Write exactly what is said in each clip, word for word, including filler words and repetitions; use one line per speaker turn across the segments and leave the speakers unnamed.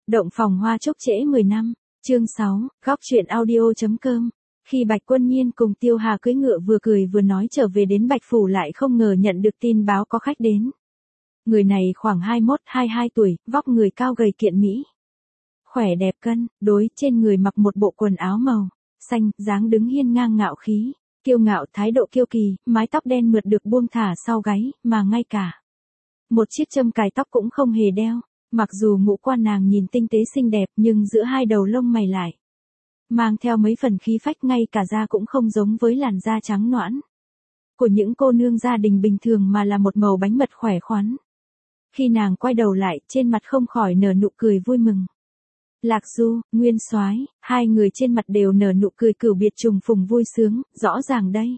Động phòng hoa chốc trễ mười năm, chương sáu, góc truyện audio.com. Khi Bạch Quân Nhiên cùng Tiêu Hà cưỡi ngựa vừa cười vừa nói trở về đến Bạch Phủ lại không ngờ nhận được tin báo có khách đến. Người này khoảng hai mươi mốt hai mươi hai tuổi, vóc người cao gầy kiện mỹ. Khỏe đẹp cân, đối trên người mặc một bộ quần áo màu xanh, dáng đứng hiên ngang ngạo khí, kiêu ngạo thái độ kiêu kỳ, mái tóc đen mượt được buông thả sau gáy, mà ngay cả một chiếc châm cài tóc cũng không hề đeo. Mặc dù ngũ quan nàng nhìn tinh tế xinh đẹp nhưng giữa hai đầu lông mày lại mang theo mấy phần khí phách, ngay cả da cũng không giống với làn da trắng nõn của những cô nương gia đình bình thường mà là một màu bánh mật khỏe khoắn. Khi nàng quay đầu lại, trên mặt không khỏi nở nụ cười vui mừng. Lạc Du, Nguyên Soái, hai người trên mặt đều nở nụ cười cửu biệt trùng phùng vui sướng, rõ ràng đây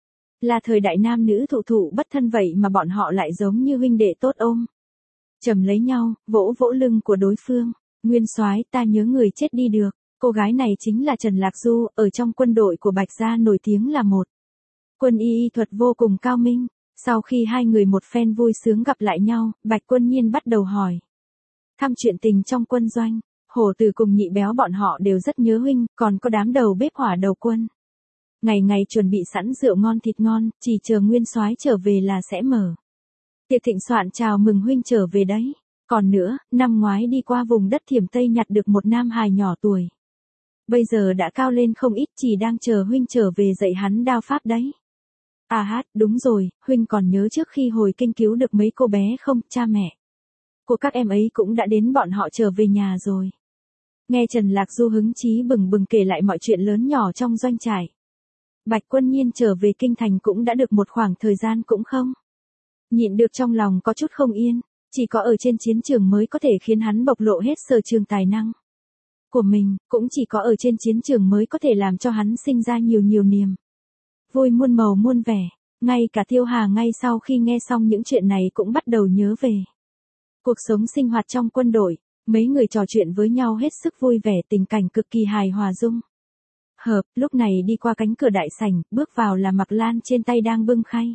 là thời đại nam nữ thụ thụ bất thân vậy mà bọn họ lại giống như huynh đệ tốt ôm chầm lấy nhau, vỗ vỗ lưng của đối phương. Nguyên Soái, ta nhớ người chết đi được. Cô gái này chính là Trần Lạc Du, ở trong quân đội của Bạch gia nổi tiếng là một quân y y thuật vô cùng cao minh. Sau khi hai người một phen vui sướng gặp lại nhau, Bạch Quân Nhiên bắt đầu hỏi thăm chuyện tình trong quân doanh. Hổ Tử cùng Nhị Béo bọn họ đều rất nhớ huynh, còn có đám đầu bếp Hỏa Đầu Quân. Ngày ngày chuẩn bị sẵn rượu ngon thịt ngon, chỉ chờ Nguyên Soái trở về là sẽ mở tiệc thịnh soạn chào mừng huynh trở về đấy. Còn nữa, năm ngoái đi qua vùng đất Thiểm Tây nhặt được một nam hài nhỏ tuổi. Bây giờ đã cao lên không ít, chỉ đang chờ huynh trở về dạy hắn đao pháp đấy. À hát, đúng rồi, huynh còn nhớ trước khi hồi kinh cứu được mấy cô bé không, cha mẹ của các em ấy cũng đã đến bọn họ trở về nhà rồi. Nghe Trần Lạc Du hứng chí bừng bừng kể lại mọi chuyện lớn nhỏ trong doanh trại. Bạch Quân Nhiên trở về kinh thành cũng đã được một khoảng thời gian cũng không nhịn được trong lòng có chút không yên, chỉ có ở trên chiến trường mới có thể khiến hắn bộc lộ hết sở trường tài năng của mình, cũng chỉ có ở trên chiến trường mới có thể làm cho hắn sinh ra nhiều nhiều niềm vui muôn màu muôn vẻ. Ngay cả Tiêu Hà ngay sau khi nghe xong những chuyện này cũng bắt đầu nhớ về cuộc sống sinh hoạt trong quân đội, mấy người trò chuyện với nhau hết sức vui vẻ, tình cảnh cực kỳ hài hòa dung hợp. Lúc này đi qua cánh cửa đại sảnh, bước vào là Mặc Lan trên tay đang bưng khay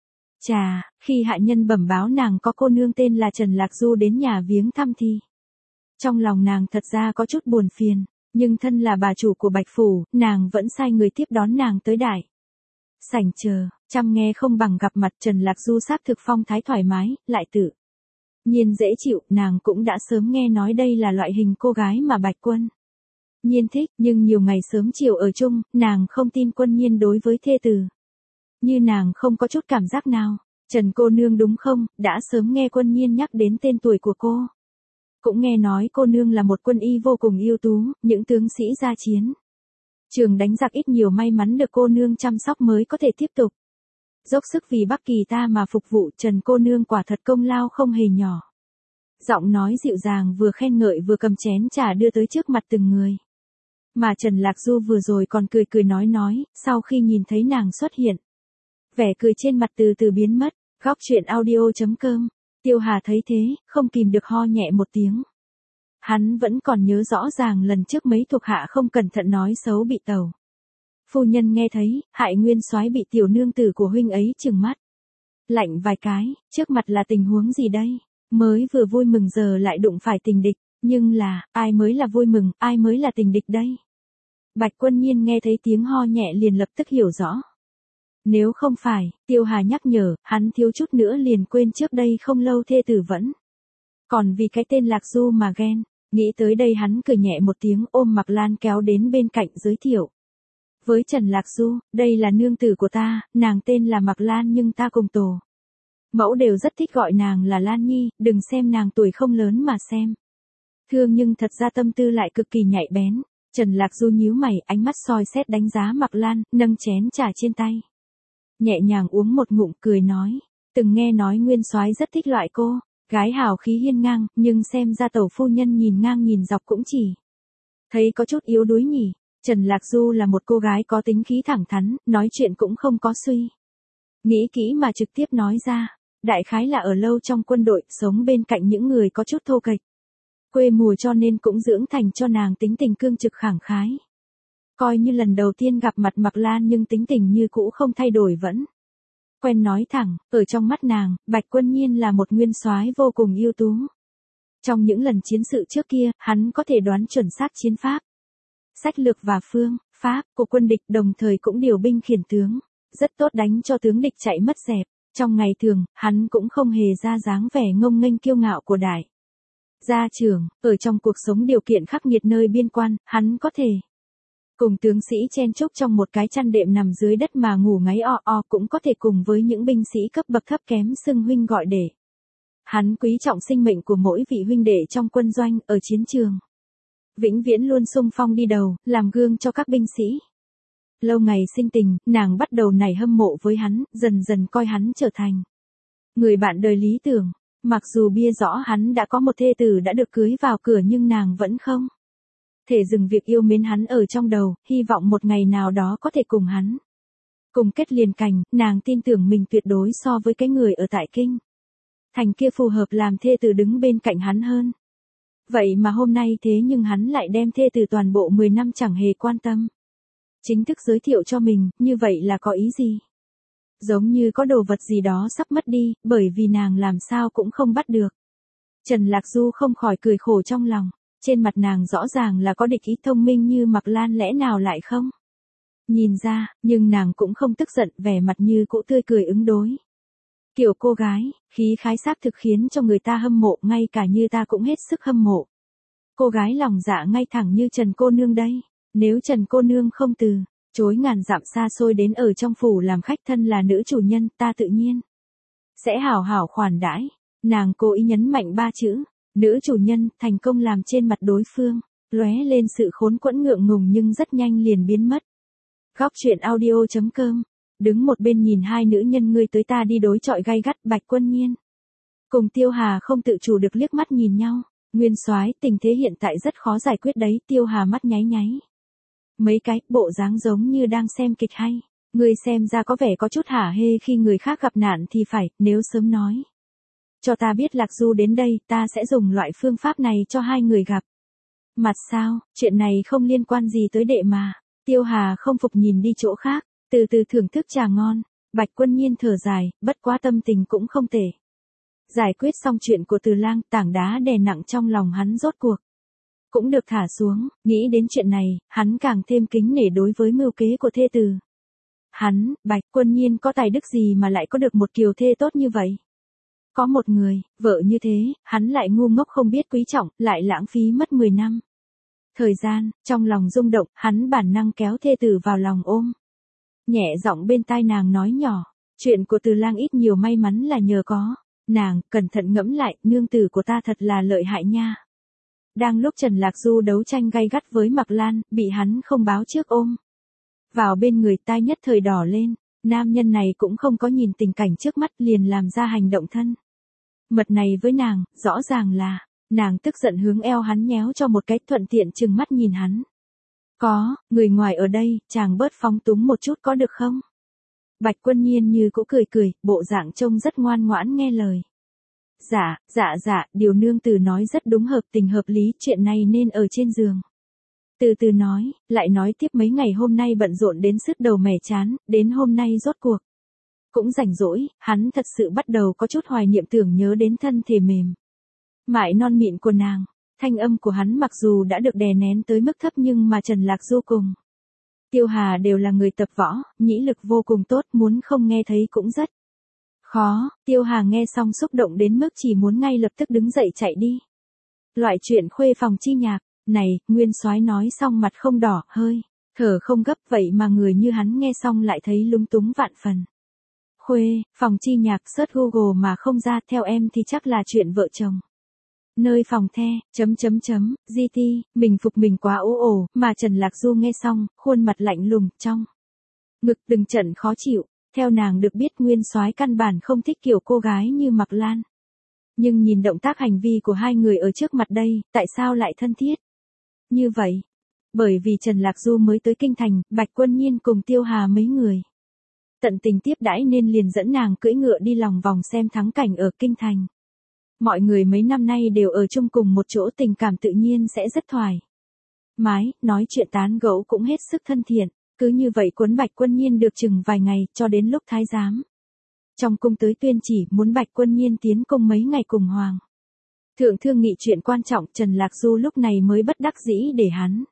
trà. Khi hạ nhân bẩm báo nàng có cô nương tên là Trần Lạc Du đến nhà viếng thăm thì trong lòng nàng thật ra có chút buồn phiền, nhưng thân là bà chủ của Bạch Phủ, nàng vẫn sai người tiếp đón nàng tới đại sảnh chờ. Chăm nghe không bằng gặp mặt, Trần Lạc Du xác thực phong thái thoải mái, lại tự nhiên dễ chịu. Nàng cũng đã sớm nghe nói đây là loại hình cô gái mà Bạch Quân Nhiên thích, nhưng nhiều ngày sớm chiều ở chung, nàng không tin Quân Nhiên đối với thê tử như nàng không có chút cảm giác nào. Trần cô nương đúng không? Đã sớm nghe Quân Nhiên nhắc đến tên tuổi của cô. Cũng nghe nói cô nương là một quân y vô cùng ưu tú, những tướng sĩ ra chiến trường đánh giặc ít nhiều may mắn được cô nương chăm sóc mới có thể tiếp tục dốc sức vì Bắc Kỳ ta mà phục vụ. Trần cô nương quả thật công lao không hề nhỏ. Giọng nói dịu dàng vừa khen ngợi vừa cầm chén trà đưa tới trước mặt từng người. Mà Trần Lạc Du vừa rồi còn cười cười nói nói, sau khi nhìn thấy nàng xuất hiện, vẻ cười trên mặt từ từ biến mất. Góc truyện audio.com. Tiêu Hà thấy thế, không kìm được ho nhẹ một tiếng. Hắn vẫn còn nhớ rõ ràng lần trước mấy thuộc hạ không cẩn thận nói xấu bị tàu phu nhân nghe thấy, hại Nguyên Soái bị tiểu nương tử của huynh ấy trừng mắt lạnh vài cái. Trước mặt là tình huống gì đây? Mới vừa vui mừng giờ lại đụng phải tình địch, nhưng là, ai mới là vui mừng, ai mới là tình địch đây? Bạch Quân Nhiên nghe thấy tiếng ho nhẹ liền lập tức hiểu rõ. Nếu không phải, Tiêu Hà nhắc nhở, hắn thiếu chút nữa liền quên trước đây không lâu thê tử vẫn còn vì cái tên Lạc Du mà ghen. Nghĩ tới đây hắn cười nhẹ một tiếng, ôm Mặc Lan kéo đến bên cạnh giới thiệu với Trần Lạc Du, đây là nương tử của ta, nàng tên là Mặc Lan nhưng ta cùng tổ mẫu đều rất thích gọi nàng là Lan Nhi, đừng xem nàng tuổi không lớn mà xem thương, nhưng thật ra tâm tư lại cực kỳ nhạy bén. Trần Lạc Du nhíu mày, ánh mắt soi xét đánh giá Mặc Lan, nâng chén trà trên tay nhẹ nhàng uống một ngụm, cười nói, từng nghe nói Nguyên Soái rất thích loại cô gái hào khí hiên ngang, nhưng xem ra tẩu phu nhân nhìn ngang nhìn dọc cũng chỉ thấy có chút yếu đuối nhỉ. Trần Lạc Du là một cô gái có tính khí thẳng thắn, nói chuyện cũng không có suy nghĩ kỹ mà trực tiếp nói ra. Đại khái là ở lâu trong quân đội, sống bên cạnh những người có chút thô kệch quê mùa cho nên cũng dưỡng thành cho nàng tính tình cương trực khẳng khái. Coi như lần đầu tiên gặp mặt Mặc Lan nhưng tính tình như cũ không thay đổi, vẫn quen nói thẳng. Ở trong mắt nàng, Bạch Quân Nhiên là một Nguyên Soái vô cùng ưu tú. Trong những lần chiến sự trước kia, hắn có thể đoán chuẩn xác chiến pháp, sách lược và phương pháp của quân địch, đồng thời cũng điều binh khiển tướng, rất tốt đánh cho tướng địch chạy mất dẹp. Trong ngày thường, hắn cũng không hề ra dáng vẻ ngông nghênh kiêu ngạo của đại gia trưởng, ở trong cuộc sống điều kiện khắc nghiệt nơi biên quan, hắn có thể cùng tướng sĩ chen chúc trong một cái chăn đệm nằm dưới đất mà ngủ ngáy o o, cũng có thể cùng với những binh sĩ cấp bậc thấp kém xưng huynh gọi đệ. Hắn quý trọng sinh mệnh của mỗi vị huynh đệ trong quân doanh, ở chiến trường. Vĩnh viễn luôn xung phong đi đầu, làm gương cho các binh sĩ. Lâu ngày sinh tình, nàng bắt đầu nảy hâm mộ với hắn, dần dần coi hắn trở thành người bạn đời lý tưởng. Mặc dù bia rõ hắn đã có một thê tử đã được cưới vào cửa, nhưng nàng vẫn không thể dừng việc yêu mến hắn ở trong đầu, hy vọng một ngày nào đó có thể cùng hắn cùng kết liền cành. Nàng tin tưởng mình tuyệt đối so với cái người ở tại kinh thành kia phù hợp làm thê tử đứng bên cạnh hắn hơn. Vậy mà hôm nay thế nhưng hắn lại đem thê tử toàn bộ mười năm chẳng hề quan tâm, chính thức giới thiệu cho mình, như vậy là có ý gì? Giống như có đồ vật gì đó sắp mất đi, bởi vì nàng làm sao cũng không bắt được. Trần Lạc Du không khỏi cười khổ trong lòng, trên mặt nàng rõ ràng là có địch ý, thông minh như Mạc Lan lẽ nào lại không nhìn ra, nhưng nàng cũng không tức giận, vẻ mặt như cũ tươi cười ứng đối. Kiểu cô gái, khí khái xác thực khiến cho người ta hâm mộ, ngay cả như ta cũng hết sức hâm mộ. Cô gái lòng dạ ngay thẳng như Trần cô nương đây. Nếu Trần cô nương không từ chối ngàn dặm xa xôi đến ở trong phủ làm khách, thân là nữ chủ nhân, ta tự nhiên sẽ hảo hảo khoản đãi. Nàng cố ý nhấn mạnh ba chữ nữ chủ nhân, thành công làm trên mặt đối phương lóe lên sự khốn quẫn ngượng ngùng, nhưng rất nhanh liền biến mất. Góc truyện audio chấm com. Đứng một bên nhìn hai nữ nhân ngươi tới ta đi đối chọi gay gắt, Bạch Quân Nhiên cùng Tiêu Hà không tự chủ được liếc mắt nhìn nhau. Nguyên soái, tình thế hiện tại rất khó giải quyết đấy. Tiêu Hà mắt nháy nháy mấy cái, bộ dáng giống như đang xem kịch hay. Ngươi xem ra có vẻ có chút hả hê khi người khác gặp nạn thì phải, nếu sớm nói cho ta biết Lạc Du đến đây, ta sẽ dùng loại phương pháp này cho hai người gặp mặt sao, chuyện này không liên quan gì tới đệ mà. Tiêu Hà không phục nhìn đi chỗ khác, từ từ thưởng thức trà ngon. Bạch Quân Nhiên thở dài, bất quá tâm tình cũng không tệ. Giải quyết xong chuyện của Từ Lang, tảng đá đè nặng trong lòng hắn rốt cuộc cũng được thả xuống. Nghĩ đến chuyện này, hắn càng thêm kính nể đối với mưu kế của thê tử hắn. Bạch Quân Nhiên có tài đức gì mà lại có được một kiều thê tốt như vậy? Có một người vợ như thế, hắn lại ngu ngốc không biết quý trọng, lại lãng phí mất mười năm thời gian. Trong lòng rung động, hắn bản năng kéo thê tử vào lòng ôm, nhẹ giọng bên tai nàng nói nhỏ, chuyện của Từ Lang ít nhiều may mắn là nhờ có nàng. Cẩn thận ngẫm lại, nương tử của ta thật là lợi hại nha. Đang lúc Trần Lạc Du đấu tranh gay gắt với Mạc Lan, bị hắn không báo trước ôm vào bên người, tai nhất thời đỏ lên. Nam nhân này cũng không có nhìn tình cảnh trước mắt, liền làm ra hành động thân mật này với nàng, rõ ràng là nàng tức giận hướng eo hắn nhéo cho một cái, thuận tiện trừng mắt nhìn hắn. Có người ngoài ở đây, chàng bớt phóng túng một chút có được không? Bạch Quân Nhiên như cũ cười cười, bộ dạng trông rất ngoan ngoãn nghe lời. Dạ, dạ dạ, điều nương tử nói rất đúng, hợp tình hợp lý, chuyện này nên ở trên giường từ từ nói. Lại nói tiếp, mấy ngày hôm nay bận rộn đến sứt đầu mẻ chán, đến hôm nay rốt cuộc cũng rảnh rỗi, hắn thật sự bắt đầu có chút hoài niệm, tưởng nhớ đến thân thể mềm mại non mịn của nàng. Thanh âm của hắn mặc dù đã được đè nén tới mức thấp, nhưng mà Trần Lạc Du cùng Tiêu Hà đều là người tập võ, nhĩ lực vô cùng tốt, muốn không nghe thấy cũng rất khó. Tiêu Hà nghe xong xúc động đến mức chỉ muốn ngay lập tức đứng dậy chạy đi. Loại chuyện khuê phòng chi nhạc này, Nguyên soái nói xong mặt không đỏ, hơi thở không gấp, vậy mà người như hắn nghe xong lại thấy lúng túng vạn phần. Khuê phòng chi nhạc, search Google mà không ra, theo em thì chắc là chuyện vợ chồng nơi phòng the, chấm chấm chấm, giê tê, mình phục mình quá ố ồ. Mà Trần Lạc Du nghe xong, khuôn mặt lạnh lùng, trong ngực từng trận khó chịu. Theo nàng được biết, Nguyên soái căn bản không thích kiểu cô gái như Mạc Lan. Nhưng nhìn động tác hành vi của hai người ở trước mặt đây, tại sao lại thân thiết như vậy? Bởi vì Trần Lạc Du mới tới kinh thành, Bạch Quân Nhiên cùng Tiêu Hà mấy người tận tình tiếp đãi, nên liền dẫn nàng cưỡi ngựa đi lòng vòng xem thắng cảnh ở kinh thành. Mọi người mấy năm nay đều ở chung cùng một chỗ, tình cảm tự nhiên sẽ rất thoải mái, nói chuyện tán gẫu cũng hết sức thân thiện. Cứ như vậy cuốn Bạch Quân Nhiên được chừng vài ngày, cho đến lúc thái giám trong cung tới tuyên chỉ muốn Bạch Quân Nhiên tiến cung mấy ngày cùng hoàng Thượng thương nghị chuyện quan trọng, Trần Lạc Du lúc này mới bất đắc dĩ để hắn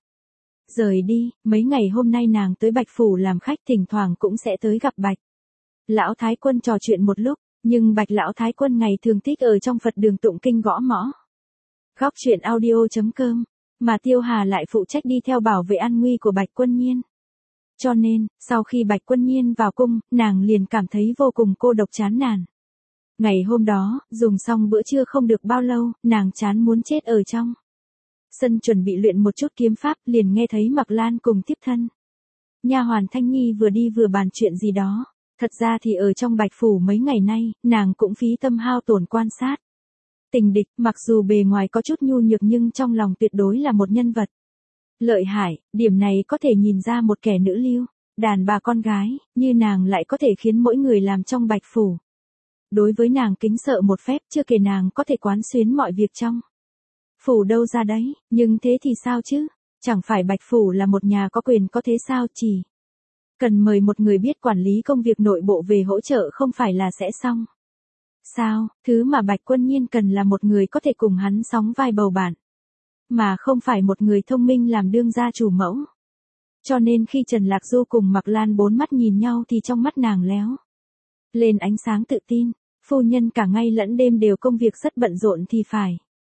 rời đi. Mấy ngày hôm nay nàng tới Bạch Phủ làm khách, thỉnh thoảng cũng sẽ tới gặp Bạch Lão Thái Quân trò chuyện một lúc, nhưng Bạch Lão Thái Quân ngày thường thích ở trong Phật đường tụng kinh gõ mõ. Góc truyện audio.com, mà Tiêu Hà lại phụ trách đi theo bảo vệ an nguy của Bạch Quân Nhiên. Cho nên, sau khi Bạch Quân Nhiên vào cung, nàng liền cảm thấy vô cùng cô độc chán nản. Ngày hôm đó, dùng xong bữa trưa không được bao lâu, nàng chán muốn chết ở trong sân chuẩn bị luyện một chút kiếm pháp, liền nghe thấy Mặc Lan cùng tiếp thân nha hoàn Thanh Nhi vừa đi vừa bàn chuyện gì đó. Thật ra thì ở trong Bạch Phủ mấy ngày nay, nàng cũng phí tâm hao tổn quan sát tình địch, mặc dù bề ngoài có chút nhu nhược nhưng trong lòng tuyệt đối là một nhân vật lợi hại. Điểm này có thể nhìn ra một kẻ nữ lưu, đàn bà con gái, như nàng lại có thể khiến mỗi người làm trong Bạch Phủ đối với nàng kính sợ một phép, chưa kể nàng có thể quán xuyến mọi việc trong phủ đâu ra đấy. Nhưng thế thì sao chứ? Chẳng phải Bạch Phủ là một nhà có quyền có thế sao, chỉ cần mời một người biết quản lý công việc nội bộ về hỗ trợ không phải là sẽ xong sao? Thứ mà Bạch Quân Nhiên cần là một người có thể cùng hắn sóng vai bầu bạn, mà không phải một người thông minh làm đương gia chủ mẫu. Cho nên khi Trần Lạc Du cùng Mặc Lan bốn mắt nhìn nhau thì trong mắt nàng léo lên ánh sáng tự tin. Phu nhân cả ngày lẫn đêm đều công việc rất bận rộn thì phải.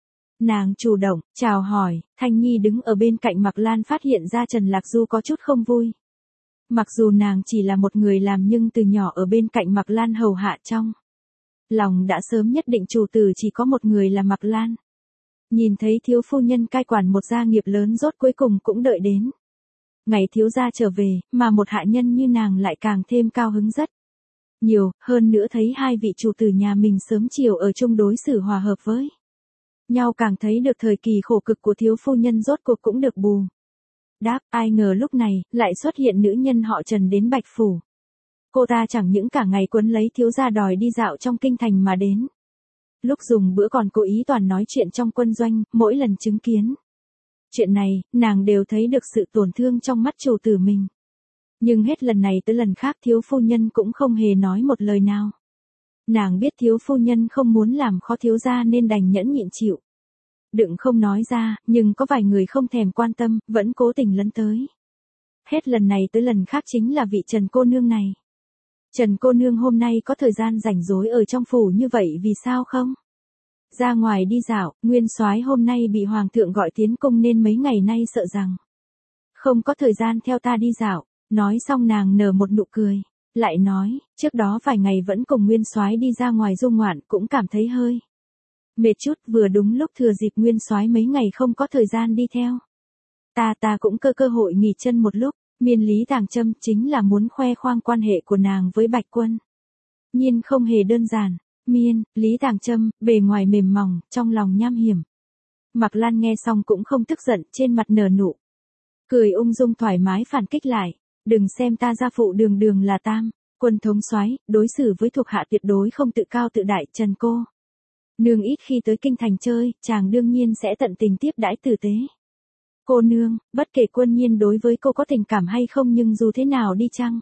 Nàng chủ động chào hỏi. Thanh Nhi đứng ở bên cạnh Mặc Lan phát hiện ra Trần Lạc Du có chút không vui. Mặc dù nàng chỉ là một người làm nhưng từ nhỏ ở bên cạnh Mặc Lan hầu hạ, trong lòng đã sớm nhất định chủ tử chỉ có một người là Mặc Lan. Nhìn thấy thiếu phu nhân cai quản một gia nghiệp lớn rốt cuối cùng cũng đợi đến ngày thiếu gia trở về, mà một hạ nhân như nàng lại càng thêm cao hứng rất nhiều, hơn nữa thấy hai vị chủ tử nhà mình sớm chiều ở chung đối xử hòa hợp với nhau, càng thấy được thời kỳ khổ cực của thiếu phu nhân rốt cuộc cũng được bù đáp. Ai ngờ lúc này, lại xuất hiện nữ nhân họ Trần đến Bạch Phủ. Cô ta chẳng những cả ngày quấn lấy thiếu gia đòi đi dạo trong kinh thành mà đến lúc dùng bữa còn cố ý toàn nói chuyện trong quân doanh. Mỗi lần chứng kiến chuyện này, nàng đều thấy được sự tổn thương trong mắt chủ tử mình. Nhưng hết lần này tới lần khác thiếu phu nhân cũng không hề nói một lời nào. Nàng biết thiếu phu nhân không muốn làm khó thiếu gia nên đành nhẫn nhịn chịu đừng không nói ra, nhưng có vài người không thèm quan tâm, vẫn cố tình lấn tới. Hết lần này tới lần khác chính là vị Trần cô nương này. Trần cô nương hôm nay có thời gian rảnh rỗi ở trong phủ như vậy vì sao không ra ngoài đi dạo? Nguyên soái hôm nay bị hoàng thượng gọi tiến cung nên mấy ngày nay sợ rằng không có thời gian theo ta đi dạo. Nói xong nàng nở một nụ cười, lại nói, trước đó vài ngày vẫn cùng Nguyên soái đi ra ngoài du ngoạn, cũng cảm thấy hơi mệt chút, vừa đúng lúc thừa dịp Nguyên soái mấy ngày không có thời gian đi theo ta, ta cũng cơ cơ hội nghỉ chân một lúc. Miên Lý Tàng Trâm chính là muốn khoe khoang quan hệ của nàng với Bạch Quân Nhiên không hề đơn giản. Miên Lý Tàng Trâm, bề ngoài mềm mỏng, trong lòng nham hiểm. Mặc Lan nghe xong cũng không tức giận, trên mặt nở nụ cười ung dung thoải mái phản kích lại. Đừng xem ta gia phụ đường đường là tam quân thống soái, đối xử với thuộc hạ tuyệt đối không tự cao tự đại. Trần cô nương ít khi tới kinh thành chơi, chàng đương nhiên sẽ tận tình tiếp đãi tử tế. Cô nương, bất kể Quân Nhiên đối với cô có tình cảm hay không, nhưng dù thế nào đi chăng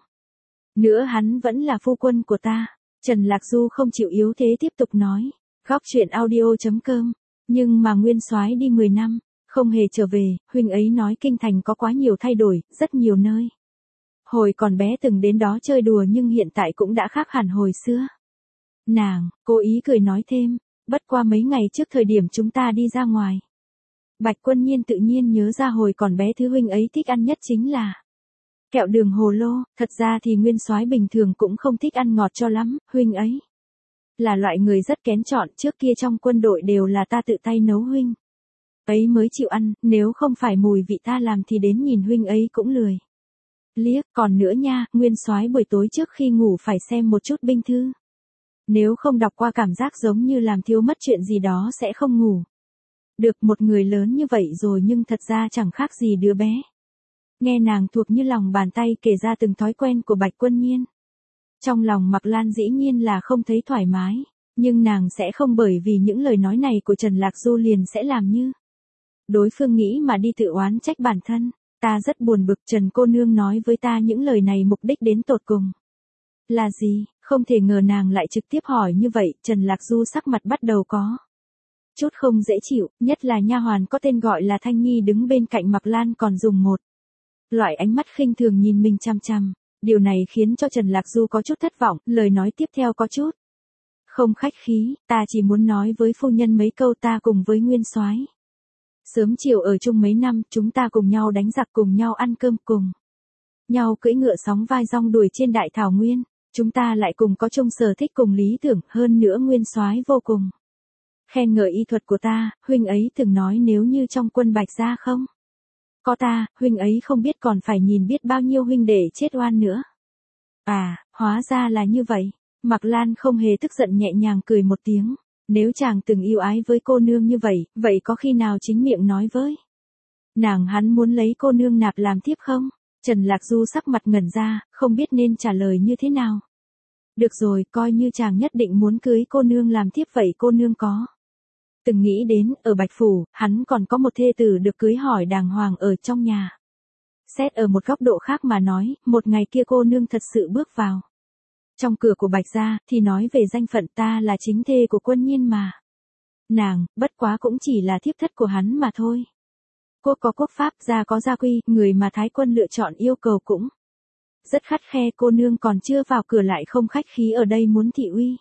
nữa hắn vẫn là phu quân của ta. Trần Lạc Du không chịu yếu thế tiếp tục nói. Góc truyện audio.com. Nhưng mà Nguyên soái đi mười năm, không hề trở về, huynh ấy nói kinh thành có quá nhiều thay đổi, rất nhiều nơi hồi còn bé từng đến đó chơi đùa nhưng hiện tại cũng đã khác hẳn hồi xưa. Nàng cố ý cười nói thêm, bất qua mấy ngày trước thời điểm chúng ta đi ra ngoài, Bạch Quân Nhiên tự nhiên nhớ ra hồi còn bé thứ huynh ấy thích ăn nhất chính là kẹo đường hồ lô. Thật ra thì Nguyên soái bình thường cũng không thích ăn ngọt cho lắm, huynh ấy là loại người rất kén chọn, trước kia trong quân đội đều là ta tự tay nấu huynh ấy mới chịu ăn, nếu không phải mùi vị ta làm thì đến nhìn huynh ấy cũng lười liếc. Còn nữa nha, Nguyên soái buổi tối trước khi ngủ phải xem một chút binh thư, nếu không đọc qua cảm giác giống như làm thiếu mất chuyện gì đó sẽ không ngủ được. Một người lớn như vậy rồi nhưng thật ra chẳng khác gì đứa bé. Nghe nàng thuộc như lòng bàn tay kể ra từng thói quen của Bạch Quân Nhiên, trong lòng Mặc Lan dĩ nhiên là không thấy thoải mái, nhưng nàng sẽ không bởi vì những lời nói này của Trần Lạc Du liền sẽ làm như đối phương nghĩ mà đi tự oán trách bản thân. Ta rất buồn bực, Trần cô nương nói với ta những lời này mục đích đến tột cùng là gì? Không thể ngờ nàng lại trực tiếp hỏi như vậy. Trần Lạc Du sắc mặt bắt đầu có chút không dễ chịu, nhất là nha hoàn có tên gọi là Thanh Nhi đứng bên cạnh Mạc Lan còn dùng một loại ánh mắt khinh thường nhìn mình chằm chằm. Điều này khiến cho Trần Lạc Du có chút thất vọng, lời nói tiếp theo có chút không khách khí, ta chỉ muốn nói với phu nhân mấy câu, ta cùng với Nguyên Soái sớm chiều ở chung mấy năm, chúng ta cùng nhau đánh giặc, cùng nhau ăn cơm, cùng nhau cưỡi ngựa sóng vai rong đuổi trên đại thảo nguyên, chúng ta lại cùng có chung sở thích cùng lý tưởng, hơn nữa Nguyên Soái vô cùng khen ngợi y thuật của ta, huynh ấy từng nói nếu như trong quân Bạch gia không có ta, huynh ấy không biết còn phải nhìn biết bao nhiêu huynh đệ chết oan nữa. À, hóa ra là như vậy. Mạc Lan không hề tức giận, nhẹ nhàng cười một tiếng. Nếu chàng từng yêu ái với cô nương như vậy, vậy có khi nào chính miệng nói với nàng hắn muốn lấy cô nương nạp làm thiếp không? Trần Lạc Du sắc mặt ngẩn ra, không biết nên trả lời như thế nào. Được rồi, coi như chàng nhất định muốn cưới cô nương làm thiếp, vậy cô nương có từng nghĩ đến, ở Bạch Phủ, hắn còn có một thê tử được cưới hỏi đàng hoàng ở trong nhà. Xét ở một góc độ khác mà nói, một ngày kia cô nương thật sự bước vào trong cửa của Bạch gia, thì nói về danh phận, ta là chính thê của Quân Nhiên mà. Nàng, bất quá cũng chỉ là thiếp thất của hắn mà thôi. Quốc có quốc pháp, gia có gia quy, người mà Thái quân lựa chọn yêu cầu cũng rất khắt khe, cô nương còn chưa vào cửa lại không khách khí ở đây muốn thị uy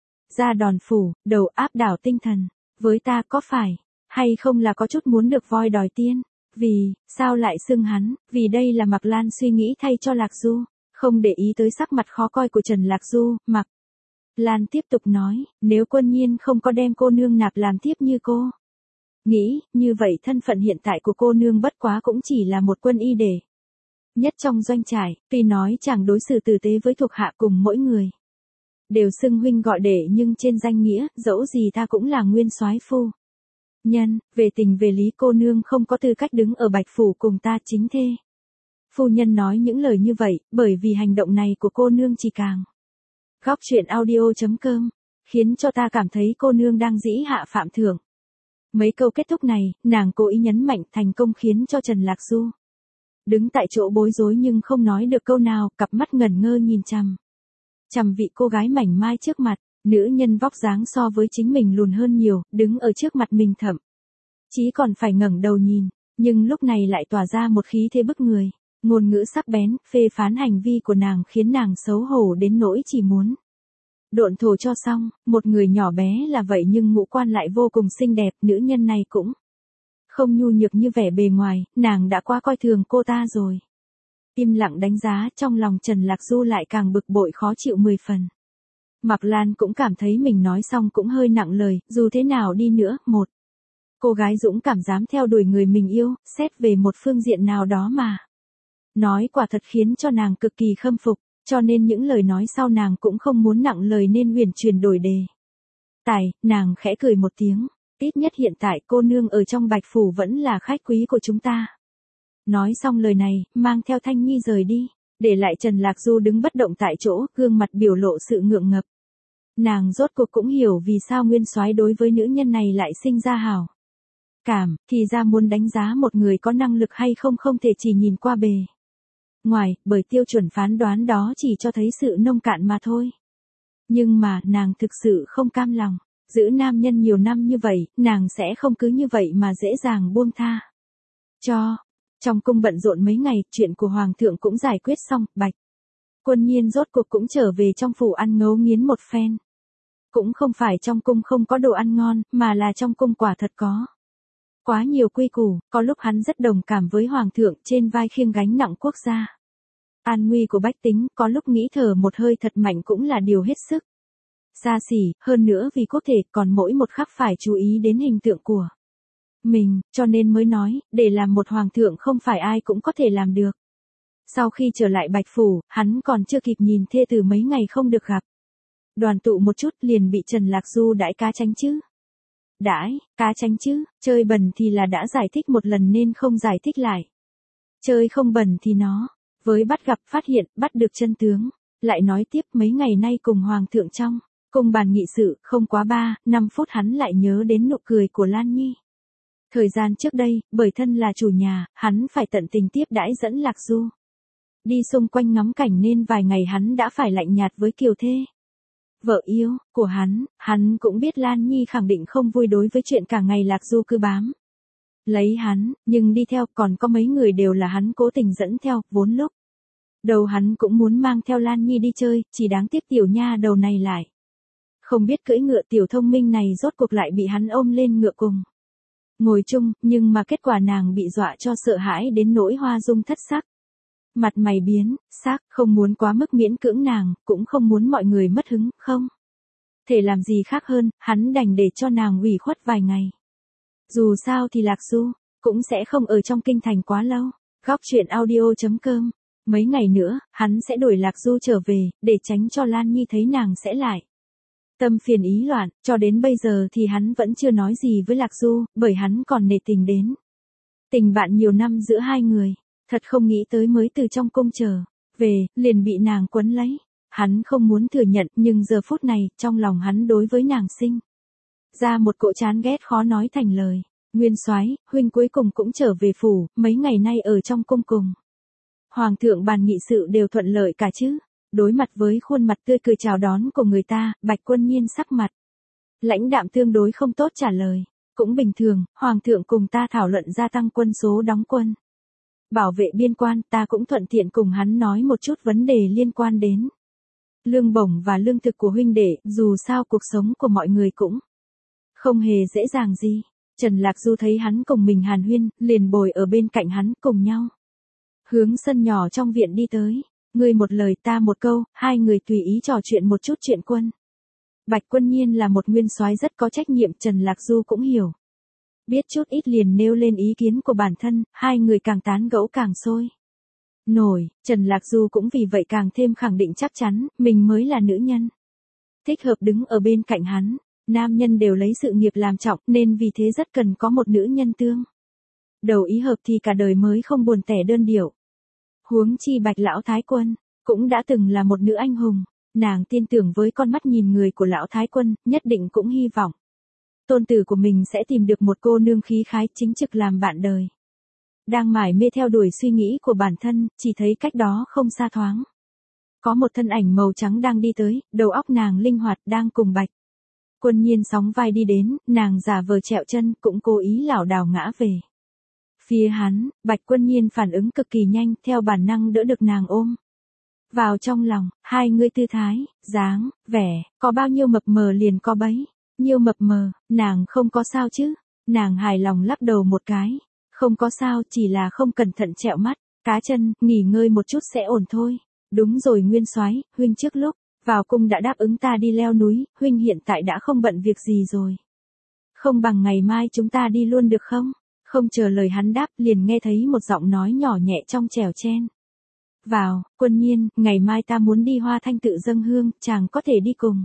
ra đòn phủ, đầu áp đảo tinh thần. Với ta có phải hay không là có chút muốn được voi đòi tiên? Vì sao lại xưng hắn? Vì đây là Mạc Lan suy nghĩ thay cho Lạc Du, không để ý tới sắc mặt khó coi của Trần Lạc Du. Mạc Lan tiếp tục nói, nếu Quân Nhiên không có đem cô nương nạp làm tiếp như cô nghĩ, như vậy thân phận hiện tại của cô nương bất quá cũng chỉ là một quân y để nhất trong doanh trại. Tuy nói chàng đối xử tử tế với thuộc hạ, cùng mỗi người đều xưng huynh gọi đệ, nhưng trên danh nghĩa, dẫu gì ta cũng là Nguyên Soái phu nhân, về tình về lý cô nương không có tư cách đứng ở Bạch Phủ cùng ta chính thê. Phu nhân nói những lời như vậy, bởi vì hành động này của cô nương chỉ càng Góc truyện audio.com khiến cho ta cảm thấy cô nương đang dĩ hạ phạm thượng. Mấy câu kết thúc này, nàng cố ý nhấn mạnh, thành công khiến cho Trần Lạc Du đứng tại chỗ bối rối nhưng không nói được câu nào, cặp mắt ngẩn ngơ nhìn chằm chằm vị cô gái mảnh mai trước mặt. Nữ nhân vóc dáng so với chính mình lùn hơn nhiều, đứng ở trước mặt mình thậm chí còn phải ngẩng đầu nhìn, nhưng lúc này lại tỏa ra một khí thế bức người. Ngôn ngữ sắc bén, phê phán hành vi của nàng khiến nàng xấu hổ đến nỗi chỉ muốn độn thổ cho xong. Một người nhỏ bé là vậy nhưng ngũ quan lại vô cùng xinh đẹp, nữ nhân này cũng không nhu nhược như vẻ bề ngoài, nàng đã quá coi thường cô ta rồi. Im lặng đánh giá, trong lòng Trần Lạc Du lại càng bực bội khó chịu mười phần. Mạc Lan cũng cảm thấy mình nói xong cũng hơi nặng lời, dù thế nào đi nữa, một cô gái dũng cảm dám theo đuổi người mình yêu, xét về một phương diện nào đó mà nói quả thật khiến cho nàng cực kỳ khâm phục, cho nên những lời nói sau nàng cũng không muốn nặng lời nên huyền chuyển đổi đề tài. Nàng khẽ cười một tiếng, ít nhất hiện tại cô nương ở trong Bạch Phủ vẫn là khách quý của chúng ta. Nói xong lời này, mang theo Thanh Nhi rời đi, để lại Trần Lạc Du đứng bất động tại chỗ, gương mặt biểu lộ sự ngượng ngập. Nàng rốt cuộc cũng hiểu vì sao Nguyên Soái đối với nữ nhân này lại sinh ra hảo cảm, thì ra muốn đánh giá một người có năng lực hay không không thể chỉ nhìn qua bề ngoài, bởi tiêu chuẩn phán đoán đó chỉ cho thấy sự nông cạn mà thôi. Nhưng mà, nàng thực sự không cam lòng, giữ nam nhân nhiều năm như vậy, nàng sẽ không cứ như vậy mà dễ dàng buông tha cho. Trong cung bận rộn mấy ngày, chuyện của Hoàng thượng cũng giải quyết xong, Bạch Quân Nhiên rốt cuộc cũng trở về trong phủ ăn ngấu nghiến một phen. Cũng không phải trong cung không có đồ ăn ngon, mà là trong cung quả thật có quá nhiều quy củ, có lúc hắn rất đồng cảm với Hoàng thượng trên vai khiêng gánh nặng quốc gia an nguy của bách tính, có lúc nghĩ thở một hơi thật mạnh cũng là điều hết sức xa xỉ, hơn nữa vì quốc thể còn mỗi một khắc phải chú ý đến hình tượng của mình, cho nên mới nói, để làm một hoàng thượng không phải ai cũng có thể làm được. Sau khi trở lại Bạch Phủ, hắn còn chưa kịp nhìn thê tử mấy ngày không được gặp. Đoàn tụ một chút liền bị Trần Lạc Du đãi cá chánh chứ. Đãi, cá chánh chứ, chơi bẩn thì là đã giải thích một lần nên không giải thích lại. Chơi không bẩn thì nó, với bắt gặp phát hiện, bắt được chân tướng. Lại nói tiếp mấy ngày nay cùng Hoàng thượng trong, cùng bàn nghị sự, không quá ba, năm phút hắn lại nhớ đến nụ cười của Lan Nhi. Thời gian trước đây, bởi thân là chủ nhà, hắn phải tận tình tiếp đãi dẫn Lạc Du đi xung quanh ngắm cảnh nên vài ngày hắn đã phải lạnh nhạt với Kiều Thê. vợ yêu, của hắn, hắn cũng biết Lan Nhi khẳng định không vui đối với chuyện cả ngày Lạc Du cứ bám lấy hắn, nhưng đi theo còn có mấy người đều là hắn cố tình dẫn theo, vốn lúc đầu hắn cũng muốn mang theo Lan Nhi đi chơi, chỉ đáng tiếc tiểu nha đầu này lại không biết cưỡi ngựa, tiểu thông minh này rốt cuộc lại bị hắn ôm lên ngựa cùng ngồi chung, nhưng mà kết quả nàng bị dọa cho sợ hãi đến nỗi hoa dung thất sắc. Mặt mày biến, sắc, không muốn quá mức miễn cưỡng nàng, cũng không muốn mọi người mất hứng, không thể làm gì khác hơn, hắn đành để cho nàng ủy khuất vài ngày. Dù sao thì Lạc Du cũng sẽ không ở trong kinh thành quá lâu. Góc truyện audio.com. Mấy ngày nữa, hắn sẽ đuổi Lạc Du trở về, để tránh cho Lan Nhi thấy nàng sẽ lại tâm phiền ý loạn, cho đến bây giờ thì hắn vẫn chưa nói gì với Lạc Du, bởi hắn còn nể tình đến tình bạn nhiều năm giữa hai người. Thật không nghĩ tới mới từ trong cung trở về, liền bị nàng quấn lấy. Hắn không muốn thừa nhận, nhưng giờ phút này, trong lòng hắn đối với nàng sinh ra một cỗ chán ghét khó nói thành lời. Nguyên Soái, huynh cuối cùng cũng trở về phủ, mấy ngày nay ở trong cung cùng hoàng thượng bàn nghị sự đều thuận lợi cả chứ? Đối mặt với khuôn mặt tươi cười chào đón của người ta, Bạch Quân Nhiên sắc mặt lãnh đạm tương đối không tốt trả lời. Cũng bình thường, hoàng thượng cùng ta thảo luận gia tăng quân số đóng quân bảo vệ biên quan, ta cũng thuận tiện cùng hắn nói một chút vấn đề liên quan đến lương bổng và lương thực của huynh đệ, dù sao cuộc sống của mọi người cũng không hề dễ dàng gì. Trần Lạc Du thấy hắn cùng mình hàn huyên, liền bồi ở bên cạnh hắn cùng nhau hướng sân nhỏ trong viện đi tới. Ngươi một lời ta một câu, hai người tùy ý trò chuyện một chút chuyện quân. Bạch Quân Nhiên là một nguyên soái rất có trách nhiệm, Trần Lạc Du cũng hiểu. Biết chút ít liền nêu lên ý kiến của bản thân, hai người càng tán gẫu càng sôi nổi. Trần Lạc Du cũng vì vậy càng thêm khẳng định chắc chắn, mình mới là nữ nhân thích hợp đứng ở bên cạnh hắn. Nam nhân đều lấy sự nghiệp làm trọng, nên vì thế rất cần có một nữ nhân tương đầu ý hợp thì cả đời mới không buồn tẻ đơn điệu. Huống chi Bạch lão thái quân cũng đã từng là một nữ anh hùng, nàng tin tưởng với con mắt nhìn người của lão thái quân, nhất định cũng hy vọng tôn tử của mình sẽ tìm được một cô nương khí khái chính trực làm bạn đời. Đang mải mê theo đuổi suy nghĩ của bản thân, chỉ thấy cách đó không xa thoáng có một thân ảnh màu trắng đang đi tới, đầu óc nàng linh hoạt, đang cùng Bạch Quân Nhiên sóng vai đi đến, nàng giả vờ trẹo chân, cũng cố ý lảo đảo ngã về phía hắn. Bạch Quân Nhiên phản ứng cực kỳ nhanh, theo bản năng đỡ được nàng ôm vào trong lòng. Hai người tư thái, dáng, vẻ, có bao nhiêu mập mờ liền có bấy nhiêu mập mờ. Nàng không có sao chứ? Nàng hài lòng lắc đầu một cái. Không có sao, chỉ là không cẩn thận trẹo mắt cá chân, nghỉ ngơi một chút sẽ ổn thôi. Đúng rồi Nguyên Soái, huynh trước lúc vào cung đã đáp ứng ta đi leo núi, huynh hiện tại đã không bận việc gì rồi. Không bằng ngày mai chúng ta đi luôn được không? Không chờ lời hắn đáp, liền nghe thấy một giọng nói nhỏ nhẹ trong trẻo chen vào. Quân Nhiên, ngày mai ta muốn đi Hoa Thanh tự dâng hương, chàng có thể đi cùng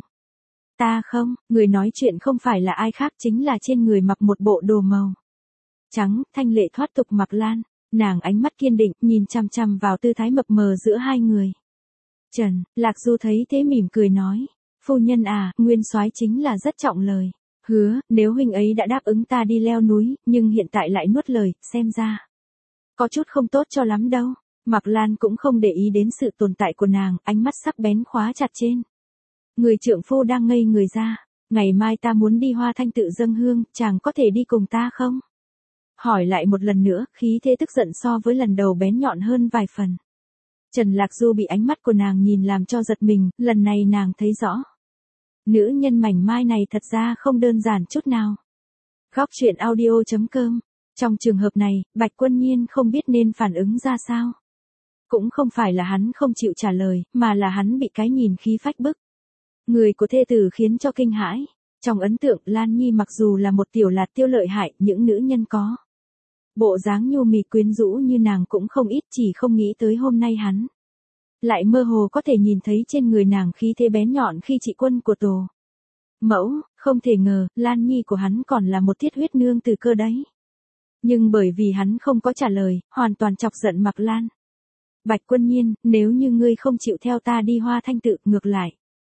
ta không? Người nói chuyện không phải là ai khác, chính là trên người mặc một bộ đồ màu trắng, thanh lệ thoát tục Mạc Lan. Nàng ánh mắt kiên định, nhìn chằm chằm vào tư thái mập mờ giữa hai người. Trần Lạc Du thấy thế mỉm cười nói, phu nhân à, Nguyên Soái chính là rất trọng lời hứa, nếu huynh ấy đã đáp ứng ta đi leo núi, nhưng hiện tại lại nuốt lời, xem ra có chút không tốt cho lắm đâu. Mạc Lan cũng không để ý đến sự tồn tại của nàng, ánh mắt sắc bén khóa chặt trên người trượng phu đang ngây người ra. Ngày mai ta muốn đi Hoa Thanh tự dâng hương, chàng có thể đi cùng ta không? Hỏi lại một lần nữa, khí thế tức giận so với lần đầu bén nhọn hơn vài phần. Trần Lạc Du bị ánh mắt của nàng nhìn làm cho giật mình, lần này nàng thấy rõ. Nữ nhân mảnh mai này thật ra không đơn giản chút nào. Góc truyện audio.com. Trong trường hợp này, Bạch Quân Nhiên không biết nên phản ứng ra sao. Cũng không phải là hắn không chịu trả lời, mà là hắn bị cái nhìn khí phách bức người của thê tử khiến cho kinh hãi. Trong ấn tượng, Lan Nhi mặc dù là một tiểu lạt tiêu lợi hại, những nữ nhân có bộ dáng nhu mì quyến rũ như nàng cũng không ít, chỉ không nghĩ tới hôm nay hắn lại mơ hồ có thể nhìn thấy trên người nàng khí thế bén nhọn khi trị quân của tổ mẫu. Không thể ngờ, Lan Nhi của hắn còn là một thiết huyết nương từ cơ đấy. Nhưng bởi vì hắn không có trả lời, hoàn toàn chọc giận Mạc Lan. Bạch Quân Nhiên, nếu như ngươi không chịu theo ta đi Hoa Thanh tự, ngược lại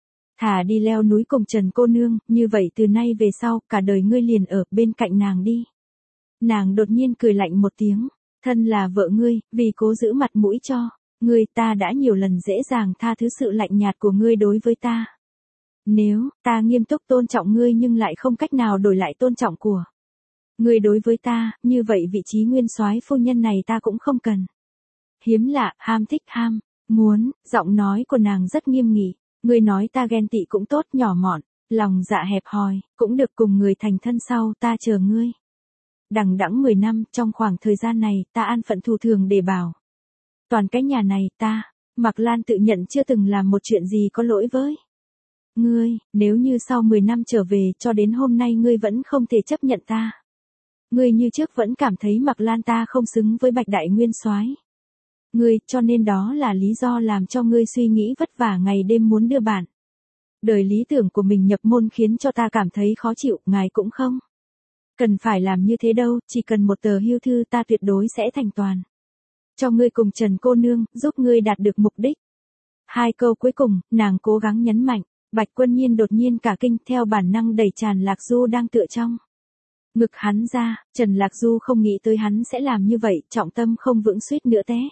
thả đi leo núi cùng Trần cô nương, như vậy từ nay về sau, cả đời ngươi liền ở bên cạnh nàng đi. Nàng đột nhiên cười lạnh một tiếng, thân là vợ ngươi, vì cố giữ mặt mũi cho ngươi, ta đã nhiều lần dễ dàng tha thứ sự lạnh nhạt của ngươi đối với ta. Nếu ta nghiêm túc tôn trọng ngươi nhưng lại không cách nào đổi lại tôn trọng của ngươi đối với ta, như vậy vị trí nguyên soái phu nhân này ta cũng không cần. Hiếm lạ, ham thích ham, muốn, giọng nói của nàng rất nghiêm nghị. Ngươi nói ta ghen tị cũng tốt, nhỏ mọn, lòng dạ hẹp hòi, cũng được cùng người thành thân sau, ta chờ ngươi. Đằng đẵng mười năm, trong khoảng thời gian này, ta an phận thù thường để bảo. Toàn cái nhà này, ta, Mạc Lan tự nhận chưa từng làm một chuyện gì có lỗi với ngươi, nếu như sau mười năm trở về cho đến hôm nay ngươi vẫn không thể chấp nhận ta. Ngươi như trước vẫn cảm thấy Mạc Lan ta không xứng với Bạch Đại Nguyên Soái. Ngươi, cho nên đó là lý do làm cho ngươi suy nghĩ vất vả ngày đêm muốn đưa bạn đời lý tưởng của mình nhập môn khiến cho ta cảm thấy khó chịu, ngài cũng không cần phải làm như thế đâu, chỉ cần một tờ hưu thư ta tuyệt đối sẽ thành toàn cho ngươi cùng Trần cô nương, giúp ngươi đạt được mục đích. Hai câu cuối cùng, nàng cố gắng nhấn mạnh. Bạch Quân Nhiên đột nhiên cả kinh, theo bản năng đẩy Trần Lạc Du đang tựa trong ngực hắn ra. Trần Lạc Du không nghĩ tới hắn sẽ làm như vậy, trọng tâm không vững suýt nữa té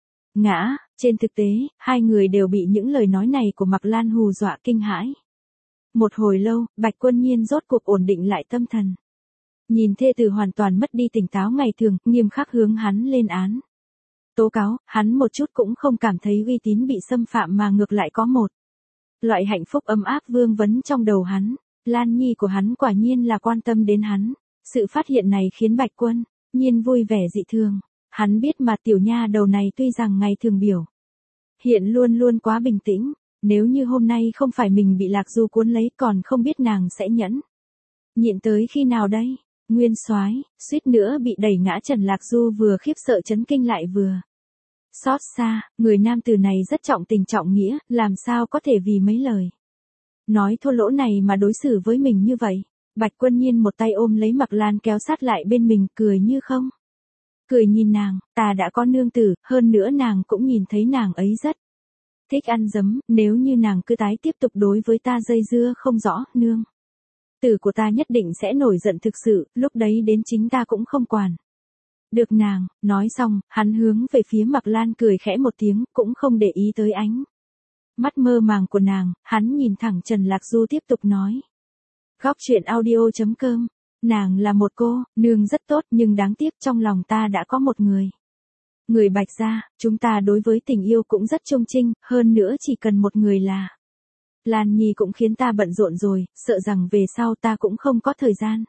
ngã. Trên thực tế, hai người đều bị những lời nói này của Mạc Lan hù dọa kinh hãi. Một hồi lâu, Bạch Quân Nhiên rốt cuộc ổn định lại tâm thần. Nhìn thê tử hoàn toàn mất đi tỉnh táo ngày thường, nghiêm khắc hướng hắn lên án. Tố cáo, hắn một chút cũng không cảm thấy uy tín bị xâm phạm mà ngược lại có một loại hạnh phúc ấm áp vương vấn trong đầu hắn. Lan Nhi của hắn quả nhiên là quan tâm đến hắn. Sự phát hiện này khiến Bạch Quân Nhiên vui vẻ dị thường. Hắn biết mà tiểu nha đầu này tuy rằng ngày thường biểu hiện luôn luôn quá bình tĩnh, nếu như hôm nay không phải mình bị Lạc Du cuốn lấy còn không biết nàng sẽ nhẫn nhịn tới khi nào đây. Nguyên soái, suýt nữa bị đẩy ngã Trần Lạc Du vừa khiếp sợ chấn kinh lại vừa xót xa, người nam tử này rất trọng tình trọng nghĩa, làm sao có thể vì mấy lời nói thô lỗ này mà đối xử với mình như vậy. Bạch Quân Nhiên một tay ôm lấy Mạc Lan kéo sát lại bên mình, cười như không cười nhìn nàng. Ta đã có nương tử, hơn nữa nàng cũng nhìn thấy nàng ấy rất thích ăn dấm, nếu như nàng cứ tái tiếp tục đối với ta dây dưa không rõ, nương tử của ta nhất định sẽ nổi giận thực sự, lúc đấy đến chính ta cũng không quản được nàng. Nói xong, hắn hướng về phía Mạc Lan cười khẽ một tiếng, cũng không để ý tới ánh mắt mơ màng của nàng. Hắn nhìn thẳng Trần Lạc Du tiếp tục nói. Góc truyện audio chấm com. Nàng là một cô nương rất tốt, nhưng đáng tiếc trong lòng ta đã có một người. Người Bạch gia, chúng ta đối với tình yêu cũng rất trung trinh, hơn nữa chỉ cần một người là Lan Nhi cũng khiến ta bận rộn rồi, sợ rằng về sau ta cũng không có thời gian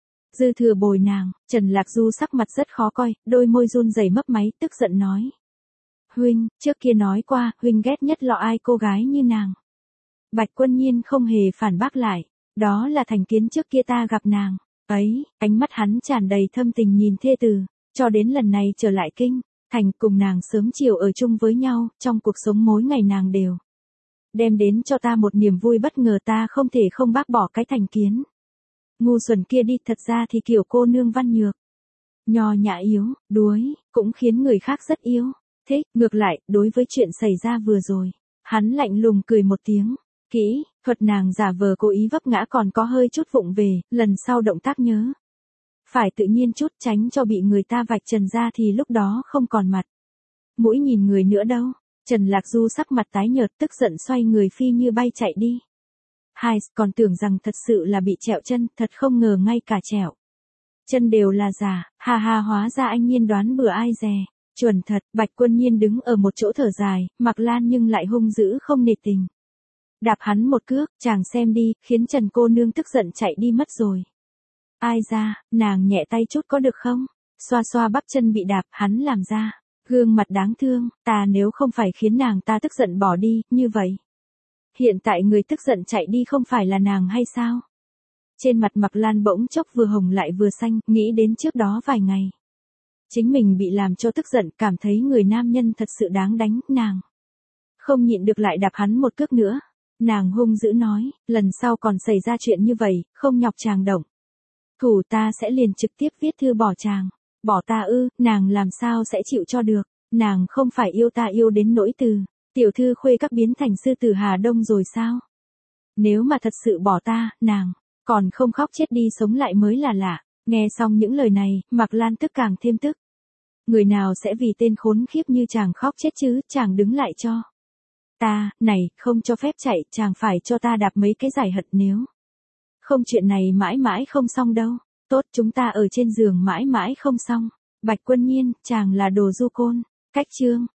dư thừa bồi nàng. Trần Lạc Du sắc mặt rất khó coi, đôi môi run rẩy mấp máy, tức giận nói. Huynh, trước kia nói qua, huynh ghét nhất lọ ai cô gái như nàng. Bạch Quân Nhiên không hề phản bác lại, đó là thành kiến trước kia ta gặp nàng ấy. Ánh mắt hắn tràn đầy thâm tình nhìn thê tử, cho đến lần này trở lại kinh thành cùng nàng sớm chiều ở chung với nhau, trong cuộc sống mỗi ngày nàng đều đem đến cho ta một niềm vui bất ngờ, ta không thể không bác bỏ cái thành kiến ngu xuẩn kia đi. Thật ra thì kiểu cô nương văn nhược, nho nhã yếu, đuối, cũng khiến người khác rất yêu thích. Ngược lại, đối với chuyện xảy ra vừa rồi, hắn lạnh lùng cười một tiếng. Kỹ thuật nàng giả vờ cố ý vấp ngã còn có hơi chút vụng về, lần sau động tác nhớ phải tự nhiên chút, tránh cho bị người ta vạch trần ra thì lúc đó không còn mặt mũi nhìn người nữa đâu. Trần Lạc Du sắc mặt tái nhợt, tức giận xoay người phi như bay chạy đi. Hai, còn tưởng rằng thật sự là bị trẹo chân, thật không ngờ ngay cả trẹo chân đều là giả. Hà hà, hóa ra anh Nhiên đoán bừa ai dè. Chuẩn thật. Bạch Quân Nhiên đứng ở một chỗ thở dài, Mạc Lan nhưng lại hung dữ không nề tình đạp hắn một cước. Chàng xem đi, khiến Trần cô nương tức giận chạy đi mất rồi. Ai ra, nàng nhẹ tay chút có được không? Xoa xoa bắp chân bị đạp, hắn làm ra gương mặt đáng thương. Ta nếu không phải khiến nàng ta tức giận bỏ đi, như vậy hiện tại người tức giận chạy đi không phải là nàng hay sao? Trên mặt Mạc Lan bỗng chốc vừa hồng lại vừa xanh, nghĩ đến trước đó vài ngày chính mình bị làm cho tức giận, cảm thấy người nam nhân thật sự đáng đánh. Nàng không nhịn được lại đạp hắn một cước nữa. Nàng hung dữ nói, lần sau còn xảy ra chuyện như vậy, không nhọc chàng động thủ ta sẽ liền trực tiếp viết thư bỏ chàng. Bỏ ta ư? Nàng làm sao sẽ chịu cho được? Nàng không phải yêu ta yêu đến nỗi từ tiểu thư khuê các biến thành sư tử Hà Đông rồi sao? Nếu mà thật sự bỏ ta, nàng còn không khóc chết đi sống lại mới là lạ. Nghe xong những lời này, Mạc Lan tức càng thêm tức. Người nào sẽ vì tên khốn khiếp như chàng khóc chết chứ? Chàng đứng lại cho Ta, này, không cho phép chạy, chàng phải cho ta đạp mấy cái giải hật nếu. Không chuyện này mãi mãi không xong đâu. Tốt chúng ta ở trên giường mãi mãi không xong. Bạch Quân Nhiên, chàng là đồ du côn. Cách chương.